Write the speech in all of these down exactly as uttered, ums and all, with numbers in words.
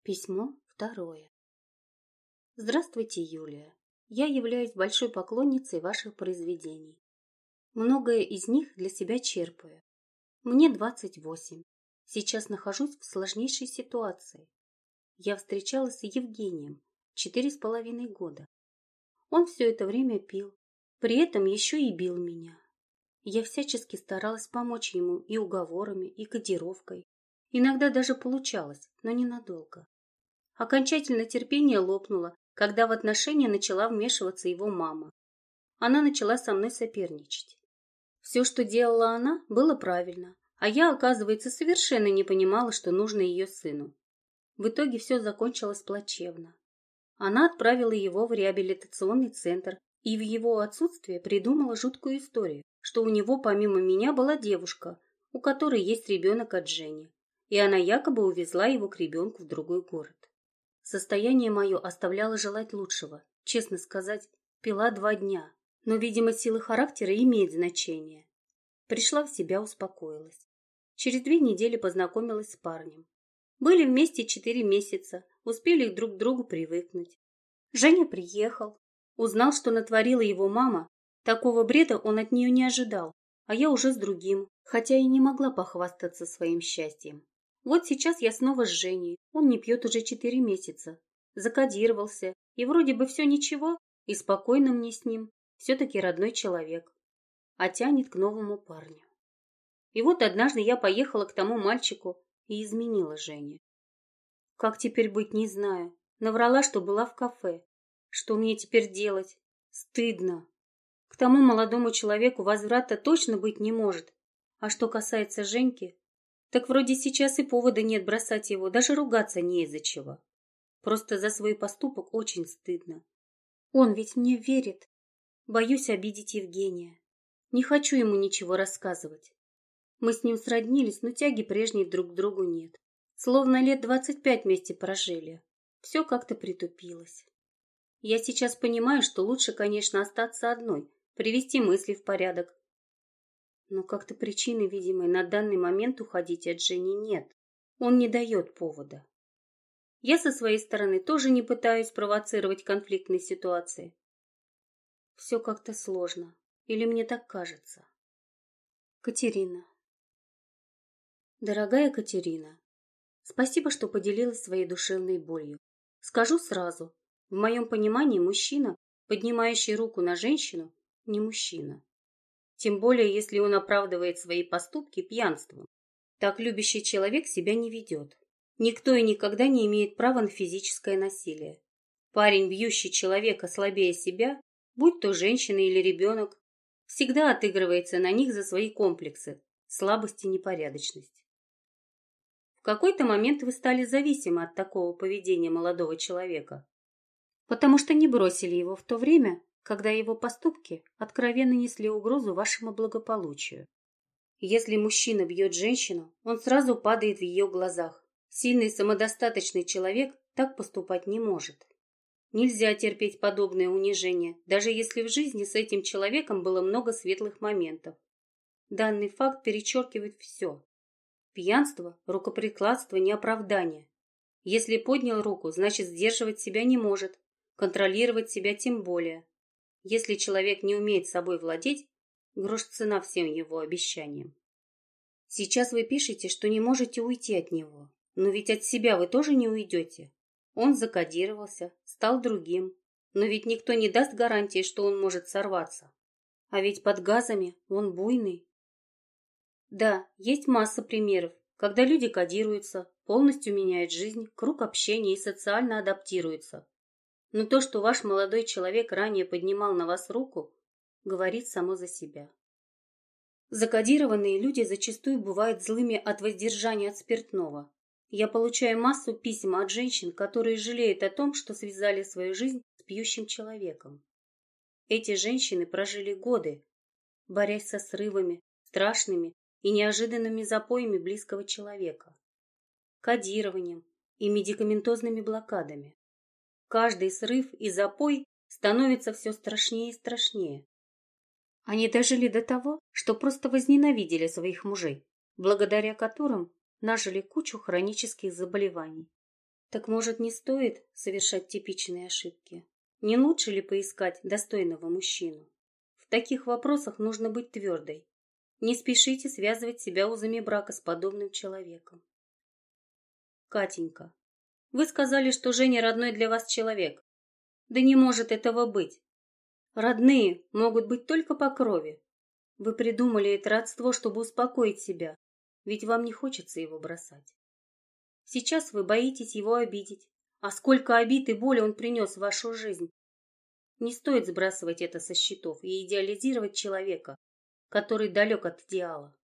Письмо второе. Здравствуйте, Юлия. Я являюсь большой поклонницей ваших произведений. Многое из них для себя черпаю. Мне двадцать восемь. Сейчас нахожусь в сложнейшей ситуации. Я встречалась с Евгением четыре с половиной года. Он все это время пил, при этом еще и бил меня. Я всячески старалась помочь ему и уговорами, и кодировкой. Иногда даже получалось, но ненадолго. Окончательно терпение лопнуло, когда в отношения начала вмешиваться его мама. Она начала со мной соперничать. Все, что делала она, было правильно, а я, оказывается, совершенно не понимала, что нужно ее сыну. В итоге все закончилось плачевно. Она отправила его в реабилитационный центр и в его отсутствие придумала жуткую историю, что у него помимо меня была девушка, у которой есть ребенок от Жени, и она якобы увезла его к ребенку в другой город. Состояние мое оставляло желать лучшего. Честно сказать, пила два дня. Но, видимо, сила характера имеет значение. Пришла в себя, успокоилась. Через две недели познакомилась с парнем. Были вместе четыре месяца, успели друг к другу привыкнуть. Женя приехал. Узнал, что натворила его мама. Такого бреда он от нее не ожидал, а я уже с другим, хотя и не могла похвастаться своим счастьем. Вот сейчас я снова с Женей, он не пьет уже четыре месяца. Закодировался, и вроде бы все ничего, и спокойно мне с ним, все-таки родной человек. А тянет к новому парню. И вот однажды я поехала к тому мальчику и изменила Жене. Как теперь быть, не знаю. Наврала, что была в кафе. Что мне теперь делать? Стыдно. К тому молодому человеку возврата точно быть не может. А что касается Женьки, так вроде сейчас и повода нет бросать его, даже ругаться не из-за чего. Просто за свой поступок очень стыдно. Он ведь мне верит. Боюсь обидеть Евгения. Не хочу ему ничего рассказывать. Мы с ним сроднились, но тяги прежней друг к другу нет. Словно лет двадцать пять вместе прожили. Все как-то притупилось. Я сейчас понимаю, что лучше, конечно, остаться одной, привести мысли в порядок. Но как-то причины, видимой на данный момент уходить от Жени нет. Он не дает повода. Я со своей стороны тоже не пытаюсь провоцировать конфликтные ситуации. Все как-то сложно. Или мне так кажется? Катерина. Дорогая Катерина, спасибо, что поделилась своей душевной болью. Скажу сразу, в моем понимании мужчина, поднимающий руку на женщину, не мужчина. Тем более, если он оправдывает свои поступки пьянством. Так любящий человек себя не ведет. Никто и никогда не имеет права на физическое насилие. Парень, бьющий человека слабее себя, будь то женщина или ребенок, всегда отыгрывается на них за свои комплексы, слабость и непорядочность. В какой-то момент вы стали зависимы от такого поведения молодого человека, потому что не бросили его в то время, когда его поступки откровенно несли угрозу вашему благополучию. Если мужчина бьет женщину, он сразу падает в ее глазах. Сильный самодостаточный человек так поступать не может. Нельзя терпеть подобное унижение, даже если в жизни с этим человеком было много светлых моментов. Данный факт перечеркивает все. Пьянство, рукоприкладство не оправдание. Если поднял руку, значит сдерживать себя не может, контролировать себя тем более. Если человек не умеет собой владеть, грош цена всем его обещаниям. Сейчас вы пишете, что не можете уйти от него, но ведь от себя вы тоже не уйдете. Он закодировался, стал другим, но ведь никто не даст гарантии, что он может сорваться. А ведь под газами он буйный. Да, есть масса примеров, когда люди кодируются, полностью меняют жизнь, круг общения и социально адаптируются. Но то, что ваш молодой человек ранее поднимал на вас руку, говорит само за себя. Закодированные люди зачастую бывают злыми от воздержания от спиртного. Я получаю массу писем от женщин, которые жалеют о том, что связали свою жизнь с пьющим человеком. Эти женщины прожили годы, борясь со срывами, страшными и неожиданными запоями близкого человека, кодированием и медикаментозными блокадами. Каждый срыв и запой становится все страшнее и страшнее. Они дожили до того, что просто возненавидели своих мужей, благодаря которым нажили кучу хронических заболеваний. Так, может, не стоит совершать типичные ошибки? Не лучше ли поискать достойного мужчину? В таких вопросах нужно быть твердой. Не спешите связывать себя узами брака с подобным человеком. Катенька, вы сказали, что Женя родной для вас человек. Да не может этого быть. Родные могут быть только по крови. Вы придумали это родство, чтобы успокоить себя, ведь вам не хочется его бросать. Сейчас вы боитесь его обидеть. А сколько обид и боли он принес в вашу жизнь. Не стоит сбрасывать это со счетов и идеализировать человека, который далек от идеала.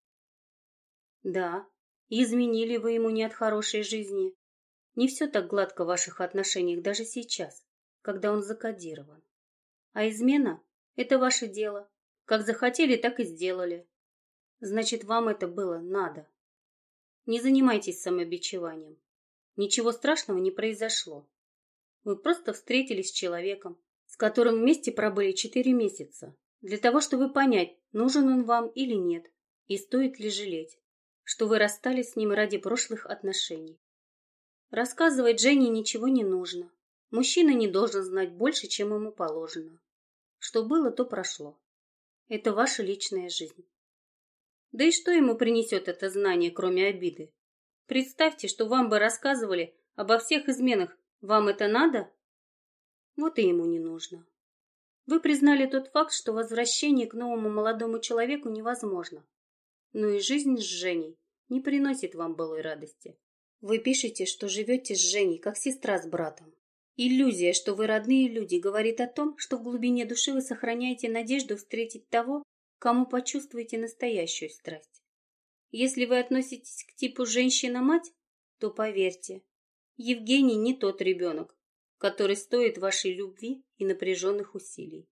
Да, изменили вы ему не от хорошей жизни. Не все так гладко в ваших отношениях даже сейчас, когда он закодирован. А измена – это ваше дело. Как захотели, так и сделали. Значит, вам это было надо. Не занимайтесь самобичеванием. Ничего страшного не произошло. Вы просто встретились с человеком, с которым вместе пробыли четыре месяца, для того, чтобы понять, нужен он вам или нет, и стоит ли жалеть, что вы расстались с ним ради прошлых отношений. Рассказывать Жене ничего не нужно. Мужчина не должен знать больше, чем ему положено. Что было, то прошло. Это ваша личная жизнь. Да и что ему принесет это знание, кроме обиды? Представьте, что вам бы рассказывали обо всех изменах. Вам это надо? Вот и ему не нужно. Вы признали тот факт, что возвращение к новому молодому человеку невозможно. Но и жизнь с Женей не приносит вам былой радости. Вы пишете, что живете с Женей, как сестра с братом. Иллюзия, что вы родные люди, говорит о том, что в глубине души вы сохраняете надежду встретить того, кому почувствуете настоящую страсть. Если вы относитесь к типу женщина-мать, то поверьте, Евгений не тот ребенок, который стоит вашей любви и напряженных усилий.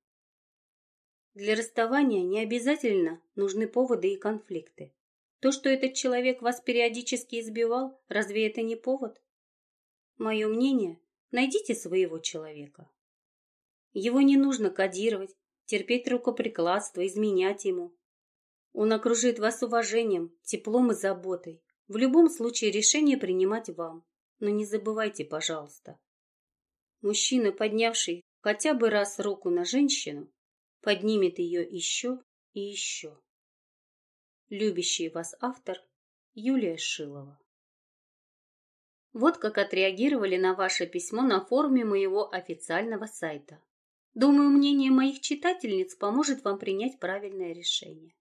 Для расставания не обязательно нужны поводы и конфликты. То, что этот человек вас периодически избивал, разве это не повод? Мое мнение, найдите своего человека. Его не нужно кодировать, терпеть рукоприкладство, изменять ему. Он окружит вас уважением, теплом и заботой. В любом случае решение принимать вам. Но не забывайте, пожалуйста. Мужчина, поднявший хотя бы раз руку на женщину, поднимет ее еще и еще. Любящий вас автор Юлия Шилова. Вот как отреагировали на ваше письмо на форуме моего официального сайта. Думаю, мнение моих читательниц поможет вам принять правильное решение.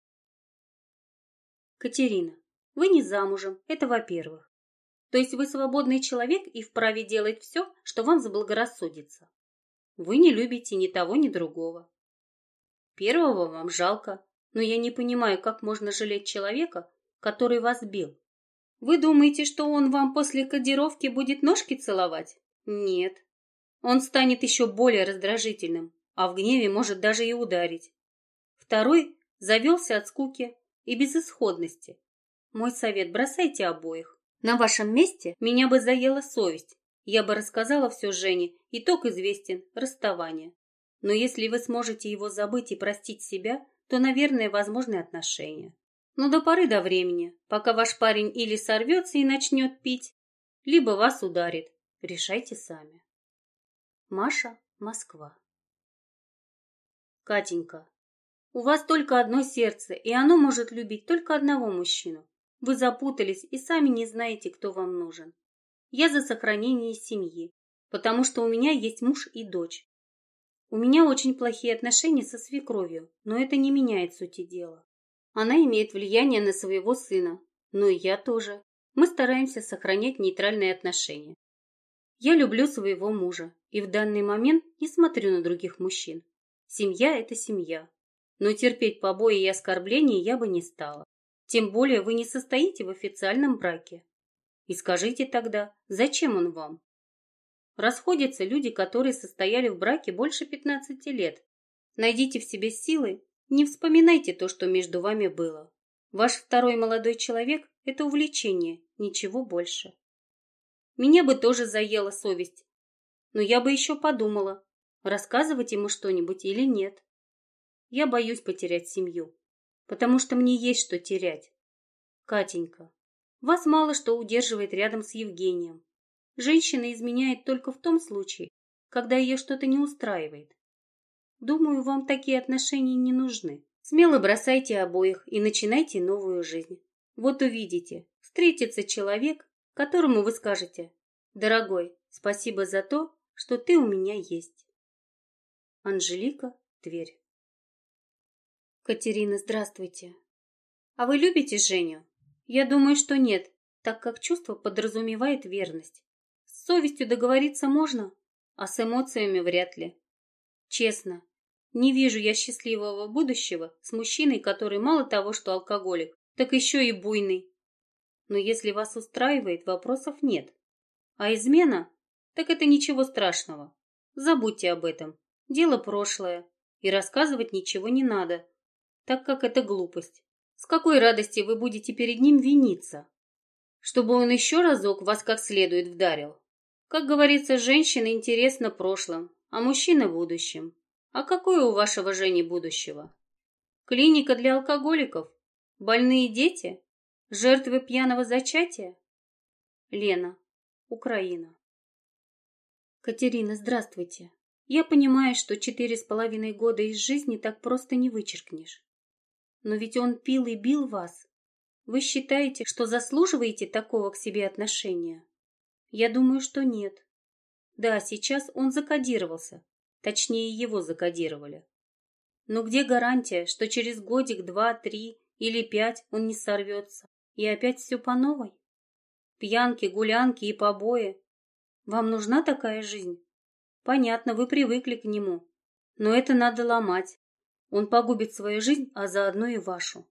Катерина, вы не замужем, это во-первых. То есть вы свободный человек и вправе делать все, что вам заблагорассудится. Вы не любите ни того, ни другого. Первого вам жалко, но я не понимаю, как можно жалеть человека, который вас бил. Вы думаете, что он вам после кодировки будет ножки целовать? Нет. Он станет еще более раздражительным, а в гневе может даже и ударить. Второй завелся от скуки и безысходности. Мой совет: бросайте обоих. На вашем месте меня бы заела совесть. Я бы рассказала все Жене, итог известен – расставание. Но если вы сможете его забыть и простить себя, то, наверное, возможны отношения. Но до поры до времени, пока ваш парень или сорвется и начнет пить, либо вас ударит. Решайте сами. Маша, Москва. Катенька, у вас только одно сердце, и оно может любить только одного мужчину. Вы запутались и сами не знаете, кто вам нужен. Я за сохранение семьи, потому что у меня есть муж и дочь. У меня очень плохие отношения со свекровью, но это не меняет сути дела. Она имеет влияние на своего сына, но и я тоже. Мы стараемся сохранять нейтральные отношения. Я люблю своего мужа и в данный момент не смотрю на других мужчин. Семья – это семья. Но терпеть побои и оскорбления я бы не стала. Тем более вы не состоите в официальном браке. И скажите тогда, зачем он вам? Расходятся люди, которые состояли в браке больше пятнадцати лет. Найдите в себе силы, не вспоминайте то, что между вами было. Ваш второй молодой человек – это увлечение, ничего больше. Меня бы тоже заела совесть, но я бы еще подумала, рассказывать ему что-нибудь или нет. Я боюсь потерять семью, потому что мне есть что терять. Катенька, вас мало что удерживает рядом с Евгением. Женщина изменяет только в том случае, когда ее что-то не устраивает. Думаю, вам такие отношения не нужны. Смело бросайте обоих и начинайте новую жизнь. Вот увидите, встретится человек, которому вы скажете: «Дорогой, спасибо за то, что ты у меня есть». Анжелика, Тверь. Катерина, здравствуйте. А вы любите Женю? Я думаю, что нет, так как чувство подразумевает верность. С совестью договориться можно, а с эмоциями вряд ли. Честно, не вижу я счастливого будущего с мужчиной, который мало того, что алкоголик, так еще и буйный. Но если вас устраивает, вопросов нет. А измена? Так это ничего страшного. Забудьте об этом. Дело прошлое. И рассказывать ничего не надо, так как это глупость. С какой радости вы будете перед ним виниться? Чтобы он еще разок вас как следует вдарил. Как говорится, женщина интересна прошлым, а мужчина будущим. А какое у вашего Жени будущего? Клиника для алкоголиков? Больные дети? Жертвы пьяного зачатия? Лена, Украина. Катерина, здравствуйте. Я понимаю, что четыре с половиной года из жизни так просто не вычеркнешь. Но ведь он пил и бил вас. Вы считаете, что заслуживаете такого к себе отношения? Я думаю, что нет. Да, сейчас он закодировался. Точнее, его закодировали. Но где гарантия, что через годик, два, три или пять он не сорвется? И опять все по новой? Пьянки, гулянки и побои. Вам нужна такая жизнь? Понятно, вы привыкли к нему. Но это надо ломать. Он погубит свою жизнь, а заодно и вашу.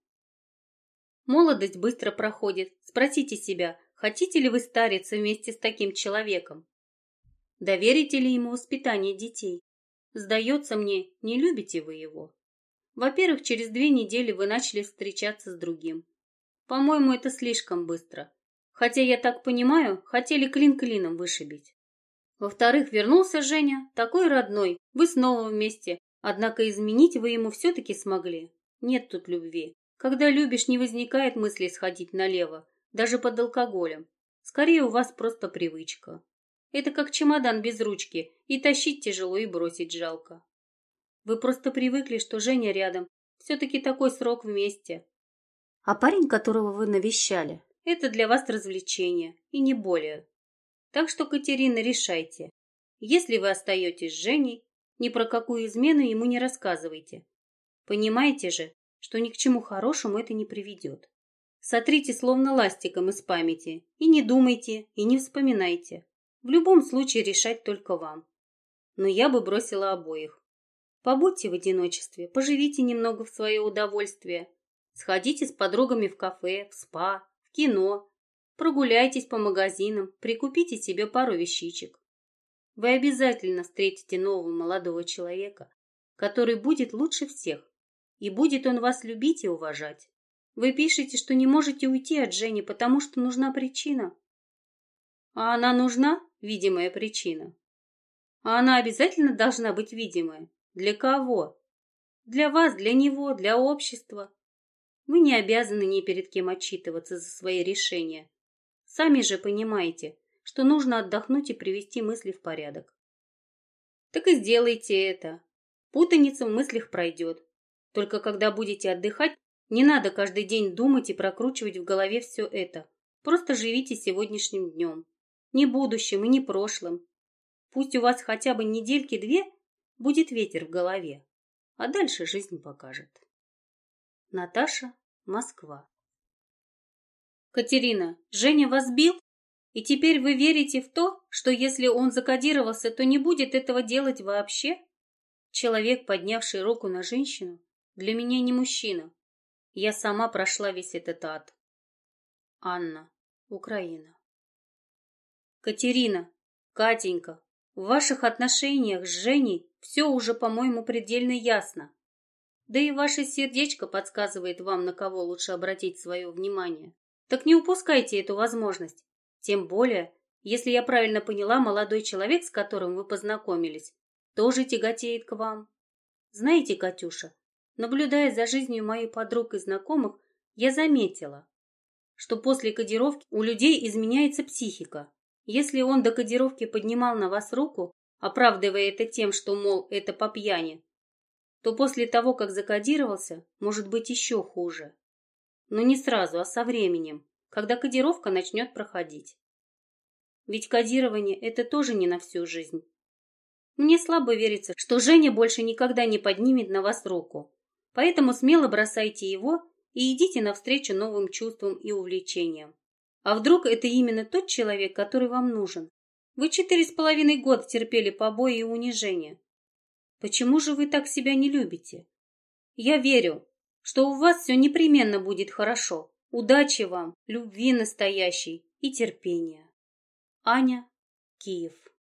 Молодость быстро проходит. Спросите себя, хотите ли вы стариться вместе с таким человеком? Доверите ли ему воспитание детей? Сдается мне, не любите вы его. Во-первых, через две недели вы начали встречаться с другим. По-моему, это слишком быстро. Хотя, я так понимаю, хотели клин клином вышибить. Во-вторых, вернулся Женя, такой родной, вы снова вместе, однако изменить вы ему все-таки смогли. Нет тут любви. Когда любишь, не возникает мысли сходить налево, даже под алкоголем. Скорее, у вас просто привычка. Это как чемодан без ручки, и тащить тяжело, и бросить жалко. Вы просто привыкли, что Женя рядом, все-таки такой срок вместе. А парень, которого вы навещали, это для вас развлечение, и не более. Так что, Катерина, решайте. Если вы остаетесь с Женей, ни про какую измену ему не рассказывайте. Понимаете же, что ни к чему хорошему это не приведет. Сотрите словно ластиком из памяти, и не думайте, и не вспоминайте. В любом случае решать только вам. Но я бы бросила обоих. Побудьте в одиночестве, поживите немного в свое удовольствие. Сходите с подругами в кафе, в спа, в кино. Прогуляйтесь по магазинам, прикупите себе пару вещичек. Вы обязательно встретите нового молодого человека, который будет лучше всех, и будет он вас любить и уважать. Вы пишете, что не можете уйти от Жени, потому что нужна причина. А она нужна, видимая причина. А она обязательно должна быть видимая. Для кого? Для вас, для него, для общества. Вы не обязаны ни перед кем отчитываться за свои решения. Сами же понимаете, что нужно отдохнуть и привести мысли в порядок. Так и сделайте это. Путаница в мыслях пройдет. Только когда будете отдыхать, не надо каждый день думать и прокручивать в голове все это. Просто живите сегодняшним днем. Не будущим и не прошлым. Пусть у вас хотя бы недельки-две будет ветер в голове, а дальше жизнь покажет. Наташа, Москва. Катерина, Женя вас бил? И теперь вы верите в то, что если он закодировался, то не будет этого делать вообще? Человек, поднявший руку на женщину, для меня не мужчина. Я сама прошла весь этот ад. Анна, Украина. Катерина, Катенька, в ваших отношениях с Женей все уже, по-моему, предельно ясно. Да и ваше сердечко подсказывает вам, на кого лучше обратить свое внимание. Так не упускайте эту возможность. Тем более, если я правильно поняла, молодой человек, с которым вы познакомились, тоже тяготеет к вам. Знаете, Катюша, наблюдая за жизнью моих подруг и знакомых, я заметила, что после кодировки у людей изменяется психика. Если он до кодировки поднимал на вас руку, оправдывая это тем, что, мол, это по пьяни, то после того, как закодировался, может быть еще хуже. Но не сразу, а со временем, когда кодировка начнет проходить. Ведь кодирование – это тоже не на всю жизнь. Мне слабо верится, что Женя больше никогда не поднимет на вас руку. Поэтому смело бросайте его и идите навстречу новым чувствам и увлечениям. А вдруг это именно тот человек, который вам нужен? Вы четыре с половиной года терпели побои и унижения. Почему же вы так себя не любите? Я верю, что у вас все непременно будет хорошо. Удачи вам, любви настоящей и терпения. Аня, Киев.